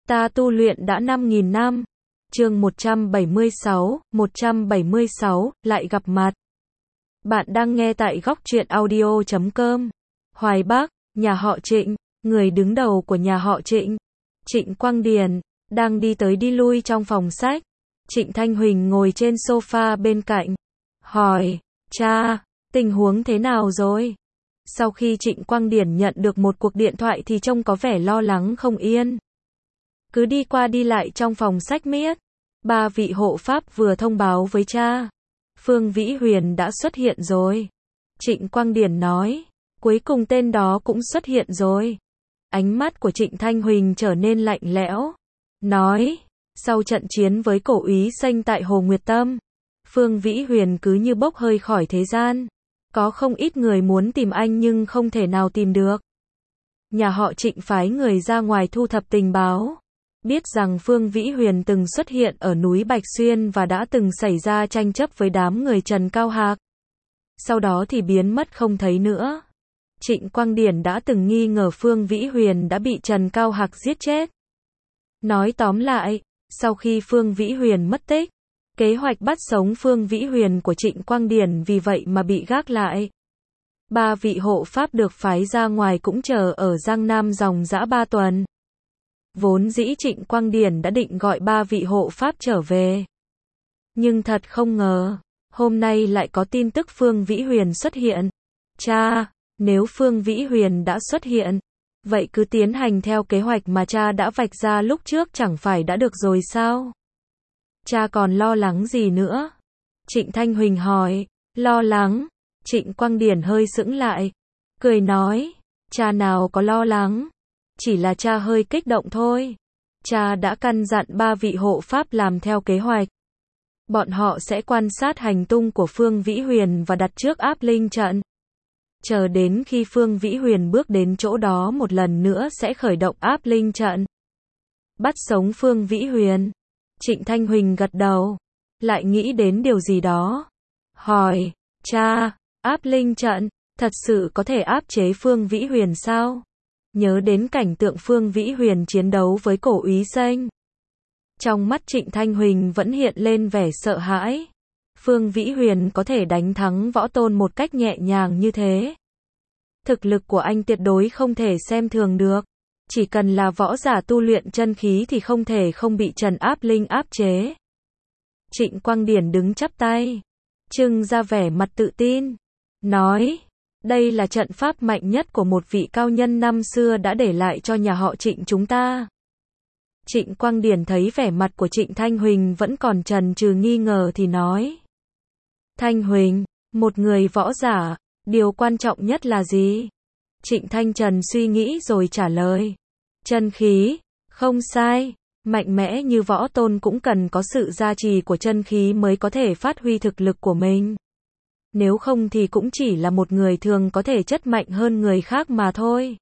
Ta tu luyện đã 5.000 năm. Chương 176, lại gặp mặt. Bạn đang nghe tại góc truyện audio.com. Hoài Bắc, nhà họ Trịnh, người đứng đầu của nhà họ Trịnh, Trịnh Quang Điền, đang đi tới đi lui trong phòng sách. Trịnh Thanh Huỳnh ngồi trên sofa bên cạnh, hỏi, cha, tình huống thế nào rồi? Sau khi Trịnh Quang Điền nhận được một cuộc điện thoại thì trông có vẻ lo lắng không yên. Cứ đi qua đi lại trong phòng sách miết. Ba vị hộ pháp vừa thông báo với cha. Phương Vĩ Huyền đã xuất hiện rồi. Trịnh Quang Điền nói. Cuối cùng tên đó cũng xuất hiện rồi. Ánh mắt của Trịnh Thanh Huỳnh trở nên lạnh lẽo. Nói. Sau trận chiến với cổ úy Xanh tại Hồ Nguyệt Tâm, Phương Vĩ Huyền cứ như bốc hơi khỏi thế gian. Có không ít người muốn tìm anh nhưng không thể nào tìm được. Nhà họ Trịnh phái người ra ngoài thu thập tình báo. Biết rằng Phương Vĩ Huyền từng xuất hiện ở núi Bạch Xuyên và đã từng xảy ra tranh chấp với đám người Trần Cao Hạc. Sau đó thì biến mất không thấy nữa. Trịnh Quang Điển đã từng nghi ngờ Phương Vĩ Huyền đã bị Trần Cao Hạc giết chết. Nói tóm lại, sau khi Phương Vĩ Huyền mất tích, kế hoạch bắt sống Phương Vĩ Huyền của Trịnh Quang Điển vì vậy mà bị gác lại. Ba vị hộ pháp được phái ra ngoài cũng chờ ở Giang Nam dòng dã 3 tuần. Vốn dĩ Trịnh Quang Điển đã định gọi ba vị hộ pháp trở về. Nhưng thật không ngờ, hôm nay lại có tin tức Phương Vĩ Huyền xuất hiện. Cha, nếu Phương Vĩ Huyền đã xuất hiện, vậy cứ tiến hành theo kế hoạch mà cha đã vạch ra lúc trước chẳng phải đã được rồi sao? Cha còn lo lắng gì nữa? Trịnh Thanh Huỳnh hỏi. Lo lắng? Trịnh Quang Điển hơi sững lại, cười nói, cha nào có lo lắng, chỉ là cha hơi kích động thôi. Cha đã căn dặn ba vị hộ pháp làm theo kế hoạch. Bọn họ sẽ quan sát hành tung của Phương Vĩ Huyền và đặt trước áp linh trận. Chờ đến khi Phương Vĩ Huyền bước đến chỗ đó một lần nữa sẽ khởi động áp linh trận. Bắt sống Phương Vĩ Huyền. Trịnh Thanh Huỳnh gật đầu, lại nghĩ đến điều gì đó. Hỏi, cha, áp linh trận, thật sự có thể áp chế Phương Vĩ Huyền sao? Nhớ đến cảnh tượng Phương Vĩ Huyền chiến đấu với cổ úy Xanh. Trong mắt Trịnh Thanh Huỳnh vẫn hiện lên vẻ sợ hãi. Phương Vĩ Huyền có thể đánh thắng võ tôn một cách nhẹ nhàng như thế. Thực lực của anh tuyệt đối không thể xem thường được. Chỉ cần là võ giả tu luyện chân khí thì không thể không bị trần áp linh áp chế. Trịnh Quang Điển đứng chắp tay, trưng ra vẻ mặt tự tin, nói, đây là trận pháp mạnh nhất của một vị cao nhân năm xưa đã để lại cho nhà họ Trịnh chúng ta. Trịnh Quang Điển thấy vẻ mặt của Trịnh Thanh Huỳnh vẫn còn chần chừ nghi ngờ thì nói, Thanh Huỳnh, một người võ giả, điều quan trọng nhất là gì? Trịnh Thanh Trần suy nghĩ rồi trả lời, chân khí, không sai, mạnh mẽ như võ tôn cũng cần có sự gia trì của chân khí mới có thể phát huy thực lực của mình. Nếu không thì cũng chỉ là một người thường có thể chất mạnh hơn người khác mà thôi.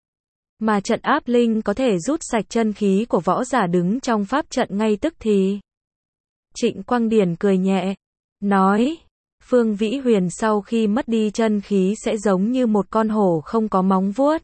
Mà trận áp linh có thể rút sạch chân khí của võ giả đứng trong pháp trận ngay tức thì. Trịnh Quang Điển cười nhẹ, nói, Phương Vĩ Huyền sau khi mất đi chân khí sẽ giống như một con hổ không có móng vuốt.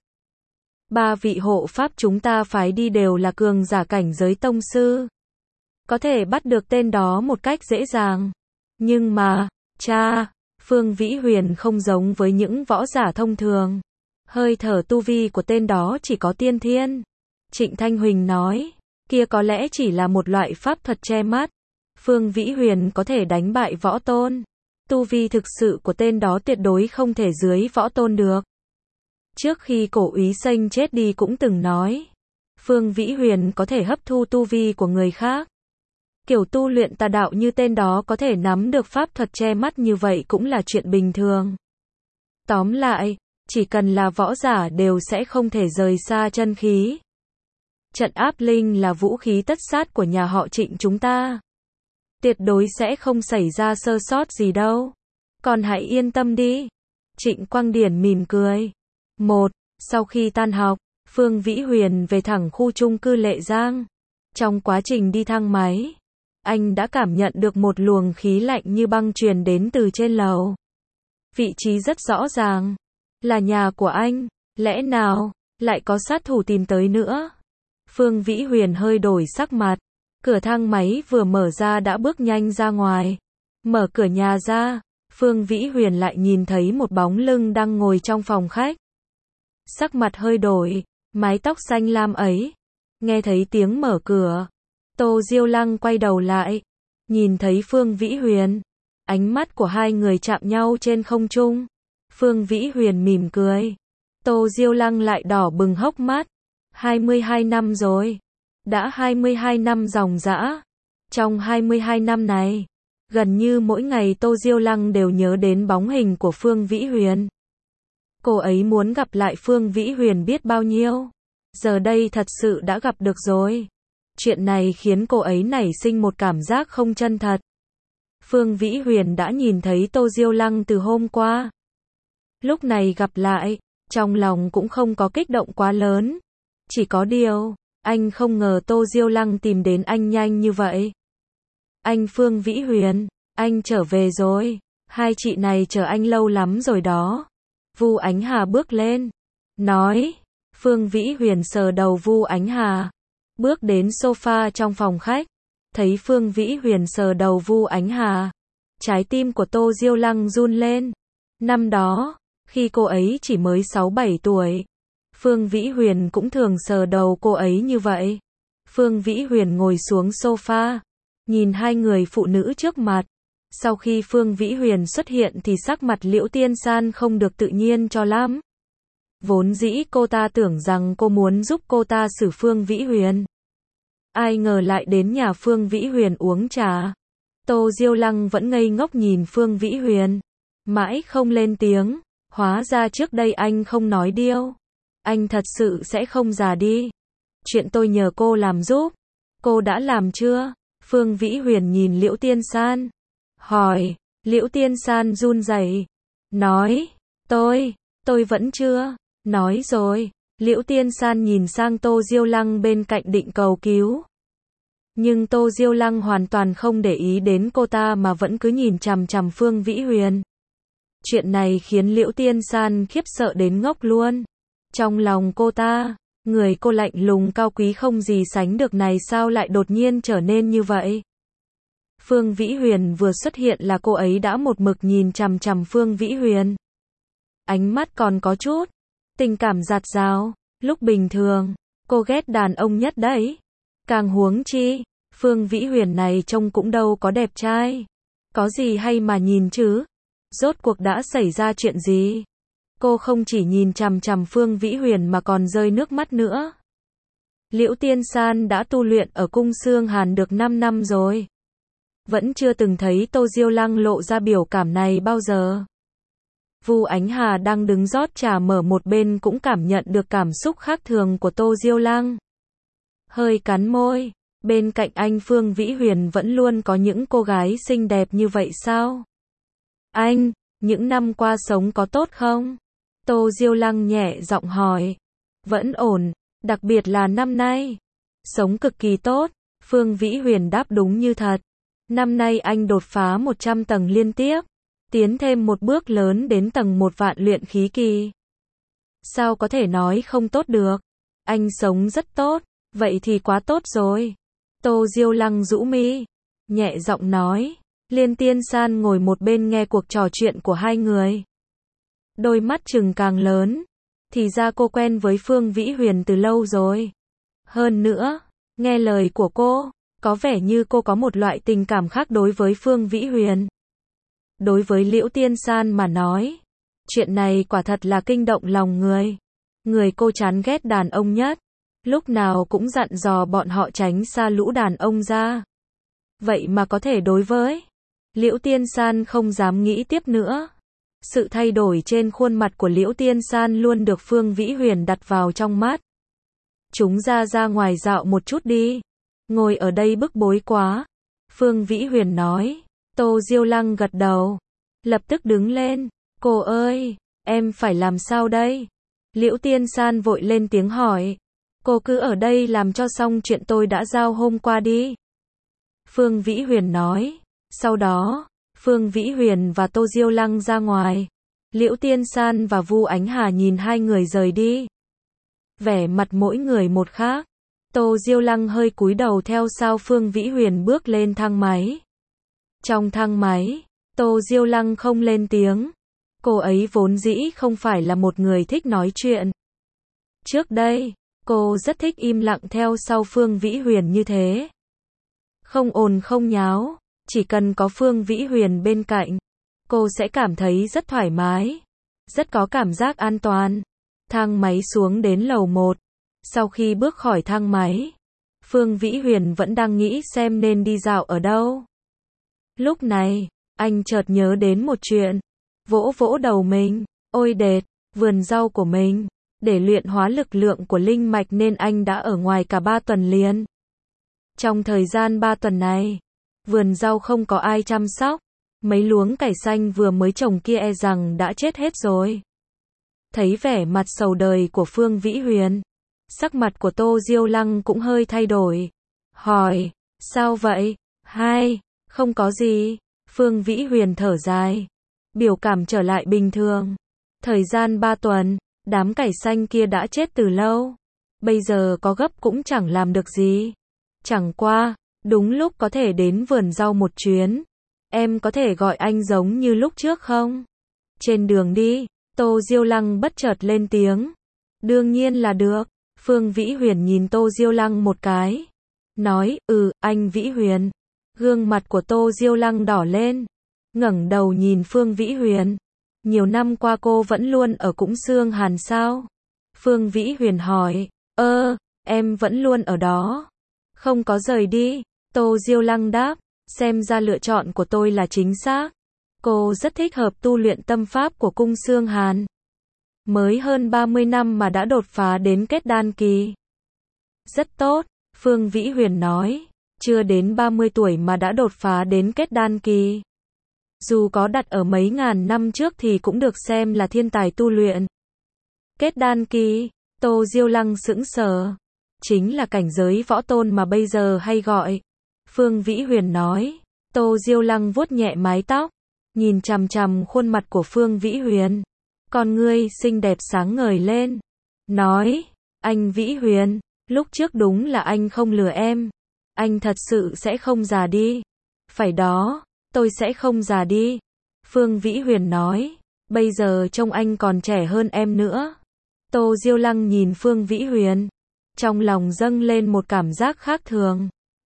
Ba vị hộ pháp chúng ta phái đi đều là cường giả cảnh giới tông sư. Có thể bắt được tên đó một cách dễ dàng. Nhưng mà, cha, Phương Vĩ Huyền không giống với những võ giả thông thường. Hơi thở tu vi của tên đó chỉ có tiên thiên. Trịnh Thanh Huỳnh nói, kia có lẽ chỉ là một loại pháp thuật che mắt. Phương Vĩ Huyền có thể đánh bại võ tôn. Tu vi thực sự của tên đó tuyệt đối không thể dưới võ tôn được. Trước khi cổ úy Xanh chết đi cũng từng nói, Phương Vĩ Huyền có thể hấp thu tu vi của người khác. Kiểu tu luyện tà đạo như tên đó có thể nắm được pháp thuật che mắt như vậy cũng là chuyện bình thường. Tóm lại, chỉ cần là võ giả đều sẽ không thể rời xa chân khí. Trận áp linh là vũ khí tất sát của nhà họ Trịnh chúng ta. Tuyệt đối sẽ không xảy ra sơ sót gì đâu. Còn hãy yên tâm đi. Trịnh Quang Điển mỉm cười. Sau khi tan học, Phương Vĩ Huyền về thẳng khu chung cư Lệ Giang. Trong quá trình đi thang máy, anh đã cảm nhận được một luồng khí lạnh như băng truyền đến từ trên lầu. Vị trí rất rõ ràng, là nhà của anh, lẽ nào lại có sát thủ tìm tới nữa? Phương Vĩ Huyền hơi đổi sắc mặt. Cửa thang máy vừa mở ra đã bước nhanh ra ngoài. Mở cửa nhà ra, Phương Vĩ Huyền lại nhìn thấy một bóng lưng đang ngồi trong phòng khách. Sắc mặt hơi đổi, mái tóc xanh lam ấy. Nghe thấy tiếng mở cửa, Tô Diêu Lăng quay đầu lại, nhìn thấy Phương Vĩ Huyền. Ánh mắt của hai người chạm nhau trên không trung. Phương Vĩ Huyền mỉm cười. Tô Diêu Lăng lại đỏ bừng hốc mắt. 22 năm rồi. Đã 22 năm ròng rã. Trong 22 năm này, gần như mỗi ngày Tô Diêu Lăng đều nhớ đến bóng hình của Phương Vĩ Huyền. Cô ấy muốn gặp lại Phương Vĩ Huyền biết bao nhiêu. Giờ đây thật sự đã gặp được rồi. Chuyện này khiến cô ấy nảy sinh một cảm giác không chân thật. Phương Vĩ Huyền đã nhìn thấy Tô Diêu Lăng từ hôm qua. Lúc này gặp lại, trong lòng cũng không có kích động quá lớn. Chỉ có điều, anh không ngờ Tô Diêu Lăng tìm đến anh nhanh như vậy. Anh Phương Vĩ Huyền, anh trở về rồi. Hai chị này chờ anh lâu lắm rồi đó. Vu Ánh Hà bước lên, nói. Phương Vĩ Huyền sờ đầu Vu Ánh Hà, bước đến sofa trong phòng khách. Thấy Phương Vĩ Huyền sờ đầu Vu Ánh Hà, trái tim của Tô Diêu Lăng run lên. Năm đó, khi cô ấy chỉ mới 6-7 tuổi, Phương Vĩ Huyền cũng thường sờ đầu cô ấy như vậy. Phương Vĩ Huyền ngồi xuống sofa, nhìn hai người phụ nữ trước mặt. Sau khi Phương Vĩ Huyền xuất hiện thì sắc mặt Liễu Tiên San không được tự nhiên cho lắm. Vốn dĩ cô ta tưởng rằng cô muốn giúp cô ta xử Phương Vĩ Huyền. Ai ngờ lại đến nhà Phương Vĩ Huyền uống trà. Tô Diêu Lăng vẫn ngây ngốc nhìn Phương Vĩ Huyền, mãi không lên tiếng. Hóa ra trước đây anh không nói điêu. Anh thật sự sẽ không già đi. Chuyện tôi nhờ cô làm giúp, cô đã làm chưa? Phương Vĩ Huyền nhìn Liễu Tiên San, hỏi. Liễu Tiên San run rẩy, nói, tôi vẫn chưa. Nói rồi. Liễu Tiên San nhìn sang Tô Diêu Lăng bên cạnh định cầu cứu. Nhưng Tô Diêu Lăng hoàn toàn không để ý đến cô ta mà vẫn cứ nhìn chằm chằm Phương Vĩ Huyền. Chuyện này khiến Liễu Tiên San khiếp sợ đến ngốc luôn. Trong lòng cô ta, người cô lạnh lùng cao quý không gì sánh được này sao lại đột nhiên trở nên như vậy? Phương Vĩ Huyền vừa xuất hiện là cô ấy đã một mực nhìn chằm chằm Phương Vĩ Huyền. Ánh mắt còn có chút tình cảm dạt dào. Lúc bình thường, cô ghét đàn ông nhất đấy. Càng huống chi, Phương Vĩ Huyền này trông cũng đâu có đẹp trai. Có gì hay mà nhìn chứ? Rốt cuộc đã xảy ra chuyện gì? Cô không chỉ nhìn chằm chằm Phương Vĩ Huyền mà còn rơi nước mắt nữa. Liễu Tiên San đã tu luyện ở cung Xương Hàn được 5 năm rồi. Vẫn chưa từng thấy Tô Diêu Lăng lộ ra biểu cảm này bao giờ. Vu Ánh Hà đang đứng rót trà mở một bên cũng cảm nhận được cảm xúc khác thường của Tô Diêu Lăng. Hơi cắn môi, bên cạnh anh Phương Vĩ Huyền vẫn luôn có những cô gái xinh đẹp như vậy sao? Anh, những năm qua sống có tốt không? Tô Diêu Lăng nhẹ giọng hỏi. Vẫn ổn, đặc biệt là năm nay. Sống cực kỳ tốt, Phương Vĩ Huyền đáp đúng như thật. Năm nay anh đột phá 100 tầng liên tiếp. Tiến thêm một bước lớn đến tầng 1 vạn luyện khí kỳ. Sao có thể nói không tốt được? Anh sống rất tốt, vậy thì quá tốt rồi. Tô Diêu Lăng rũ mi, nhẹ giọng nói. Liên Tiên San ngồi một bên nghe cuộc trò chuyện của hai người. Đôi mắt trừng càng lớn. Thì ra cô quen với Phương Vĩ Huyền từ lâu rồi. Hơn nữa, nghe lời của cô, có vẻ như cô có một loại tình cảm khác đối với Phương Vĩ Huyền. Đối với Liễu Tiên San mà nói, chuyện này quả thật là kinh động lòng người. Người cô chán ghét đàn ông nhất, lúc nào cũng dặn dò bọn họ tránh xa lũ đàn ông ra. Vậy mà có thể đối với Liễu Tiên San không dám nghĩ tiếp nữa. Sự thay đổi trên khuôn mặt của Liễu Tiên San luôn được Phương Vĩ Huyền đặt vào trong mắt. Chúng ra ngoài dạo một chút đi. Ngồi ở đây bức bối quá. Phương Vĩ Huyền nói. Tô Diêu Lăng gật đầu. Lập tức đứng lên. Cô ơi, em phải làm sao đây? Liễu Tiên San vội lên tiếng hỏi. Cô cứ ở đây làm cho xong chuyện tôi đã giao hôm qua đi. Phương Vĩ Huyền nói. Sau đó, Phương Vĩ Huyền và Tô Diêu Lăng ra ngoài. Liễu Tiên San và Vu Ánh Hà nhìn hai người rời đi. Vẻ mặt mỗi người một khác. Tô Diêu Lăng hơi cúi đầu theo sau Phương Vĩ Huyền bước lên thang máy. Trong thang máy, Tô Diêu Lăng không lên tiếng. Cô ấy vốn dĩ không phải là một người thích nói chuyện. Trước đây, cô rất thích im lặng theo sau Phương Vĩ Huyền như thế. Không ồn không nháo, chỉ cần có Phương Vĩ Huyền bên cạnh, cô sẽ cảm thấy rất thoải mái, rất có cảm giác an toàn. Thang máy xuống đến lầu 1. Sau khi bước khỏi thang máy, Phương Vĩ Huyền vẫn đang nghĩ xem nên đi dạo ở đâu. Lúc này, anh chợt nhớ đến một chuyện, vỗ vỗ đầu mình, ôi đệt, vườn rau của mình, để luyện hóa lực lượng của linh mạch nên anh đã ở ngoài cả 3 tuần liền. Trong thời gian 3 tuần này, vườn rau không có ai chăm sóc, mấy luống cải xanh vừa mới trồng kia e rằng đã chết hết rồi. Thấy vẻ mặt sầu đời của Phương Vĩ Huyền, sắc mặt của Tô Diêu Lăng cũng hơi thay đổi. Hỏi, sao vậy? Không có gì. Phương Vĩ Huyền thở dài, biểu cảm trở lại bình thường. Thời gian 3 tuần, đám cải xanh kia đã chết từ lâu. Bây giờ có gấp cũng chẳng làm được gì. Chẳng qua, đúng lúc có thể đến vườn rau một chuyến. Em có thể gọi anh giống như lúc trước không? Trên đường đi, Tô Diêu Lăng bất chợt lên tiếng. Đương nhiên là được. Phương Vĩ Huyền nhìn Tô Diêu Lăng một cái. Nói, anh Vĩ Huyền. Gương mặt của Tô Diêu Lăng đỏ lên. Ngẩng đầu nhìn Phương Vĩ Huyền. Nhiều năm qua cô vẫn luôn ở Cũng Xương Hàn sao? Phương Vĩ Huyền hỏi. Em vẫn luôn ở đó. Không có rời đi. Tô Diêu Lăng đáp. Xem ra lựa chọn của tôi là chính xác. Cô rất thích hợp tu luyện tâm pháp của Cung Xương Hàn. Mới hơn 30 năm mà đã đột phá đến kết đan kỳ. Rất tốt, Phương Vĩ Huyền nói. Chưa đến 30 tuổi mà đã đột phá đến kết đan kỳ. Dù có đặt ở mấy ngàn năm trước thì cũng được xem là thiên tài tu luyện. Kết đan kỳ, Tô Diêu Lăng sững sờ. Chính là cảnh giới võ tôn mà bây giờ hay gọi. Phương Vĩ Huyền nói. Tô Diêu Lăng vuốt nhẹ mái tóc, nhìn chằm chằm khuôn mặt của Phương Vĩ Huyền. Con ngươi xinh đẹp sáng ngời lên. Nói, anh Vĩ Huyền, lúc trước đúng là anh không lừa em. Anh thật sự sẽ không già đi. Phải đó, tôi sẽ không già đi. Phương Vĩ Huyền nói, bây giờ trông anh còn trẻ hơn em nữa. Tô Diêu Lăng nhìn Phương Vĩ Huyền, trong lòng dâng lên một cảm giác khác thường.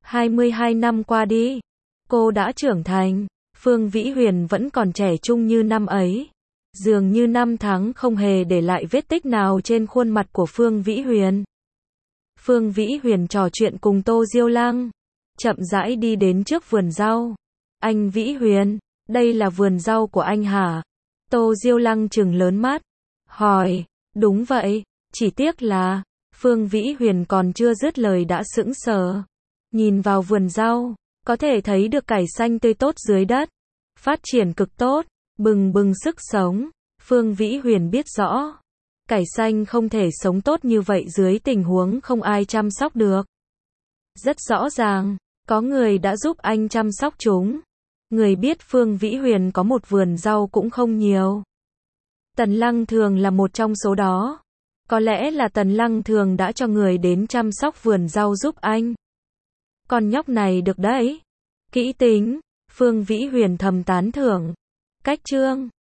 22 năm qua đi, cô đã trưởng thành, Phương Vĩ Huyền vẫn còn trẻ trung như năm ấy. Dường như năm tháng không hề để lại vết tích nào trên khuôn mặt của Phương Vĩ Huyền. Phương Vĩ Huyền trò chuyện cùng Tô Diêu Lăng, chậm rãi đi đến trước vườn rau. Anh Vĩ Huyền, đây là vườn rau của anh hả? Tô Diêu Lăng trừng lớn mắt, hỏi, đúng vậy, chỉ tiếc là, Phương Vĩ Huyền còn chưa dứt lời đã sững sờ. Nhìn vào vườn rau, có thể thấy được cải xanh tươi tốt dưới đất, phát triển cực tốt, bừng bừng sức sống. Phương Vĩ Huyền biết rõ, cải xanh không thể sống tốt như vậy dưới tình huống không ai chăm sóc được. Rất rõ ràng, có người đã giúp anh chăm sóc chúng. Người biết Phương Vĩ Huyền có một vườn rau cũng không nhiều. Tần Lăng Thường là một trong số đó. Có lẽ là Tần Lăng Thường đã cho người đến chăm sóc vườn rau giúp anh. Con nhóc này được đấy. Kỹ tính, Phương Vĩ Huyền thầm tán thưởng. Cách chương